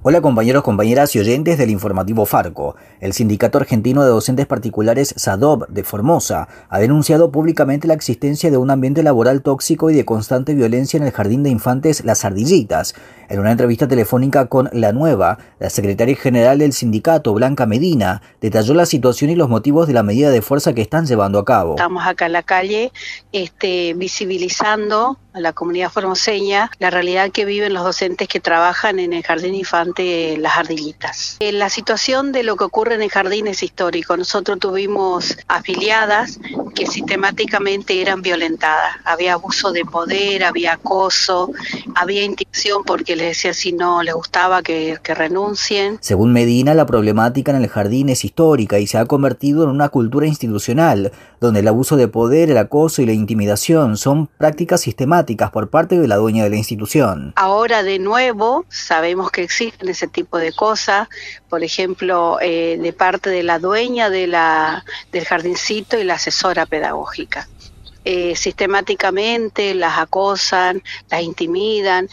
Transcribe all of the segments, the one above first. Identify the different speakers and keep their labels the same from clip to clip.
Speaker 1: Hola compañeros, compañeras y oyentes del informativo Farco. El Sindicato Argentino de Docentes Particulares SADOP de Formosa ha denunciado públicamente la existencia de un ambiente laboral tóxico y de constante violencia en el jardín de infantes Las Ardillitas. En una entrevista telefónica con La Nueva, la secretaria general del sindicato, Blanca Medina, detalló la situación y los motivos de la medida de fuerza que están llevando a cabo.
Speaker 2: Estamos acá en la calle visibilizando a la comunidad formoseña la realidad que viven los docentes que trabajan en el Jardín Infante Las Ardillitas. La situación de lo que ocurre en el jardín es histórico. Nosotros tuvimos afiliadas que sistemáticamente eran violentadas. Había abuso de poder, había acoso, había intimidación porque les decían si no les gustaba que renuncien.
Speaker 1: Según Medina, la problemática en el jardín es histórica y se ha convertido en una cultura institucional, donde el abuso de poder, el acoso y la intimidación son prácticas sistemáticas por parte de la dueña de la institución.
Speaker 2: Ahora de nuevo sabemos que existen ese tipo de cosas, por ejemplo, de parte de la dueña del jardincito y la asesora pedagógica. Sistemáticamente las acosan, las intimidan,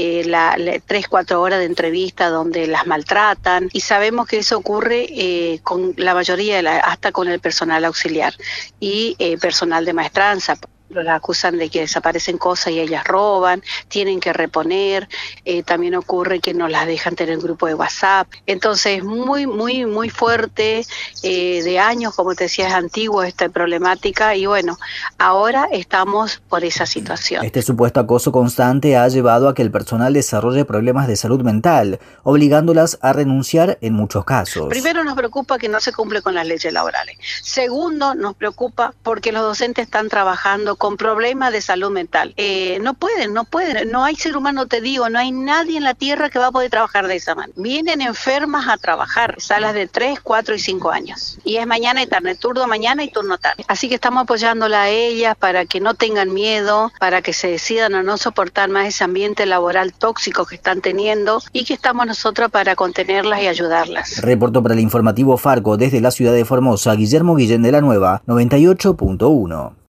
Speaker 2: 3-4 horas de entrevista donde las maltratan, y sabemos que eso ocurre con la mayoría, hasta con el personal auxiliar y personal de maestranza. Las acusan de que desaparecen cosas y ellas roban, tienen que reponer, también ocurre que no las dejan tener grupo de WhatsApp. Entonces muy fuerte, de años, como te decía, es antiguo esta problemática, y bueno, ahora estamos por esa situación.
Speaker 1: Este supuesto acoso constante ha llevado a que el personal desarrolle problemas de salud mental, obligándolas a renunciar en muchos casos.
Speaker 2: Primero, nos preocupa que no se cumple con las leyes laborales. Segundo, nos preocupa porque los docentes están trabajando con problemas de salud mental. No pueden, no hay ser humano, te digo, no hay nadie en la tierra que va a poder trabajar de esa manera. Vienen enfermas a trabajar, salas de 3, 4 y 5 años. Y es mañana y tarde, turno mañana y turno tarde. Así que estamos apoyándola a ellas para que no tengan miedo, para que se decidan a no soportar más ese ambiente laboral tóxico que están teniendo, y que estamos nosotros para contenerlas y ayudarlas.
Speaker 1: Reportó para el informativo Farco desde la ciudad de Formosa, Guillermo Guillén de La Nueva, 98.1.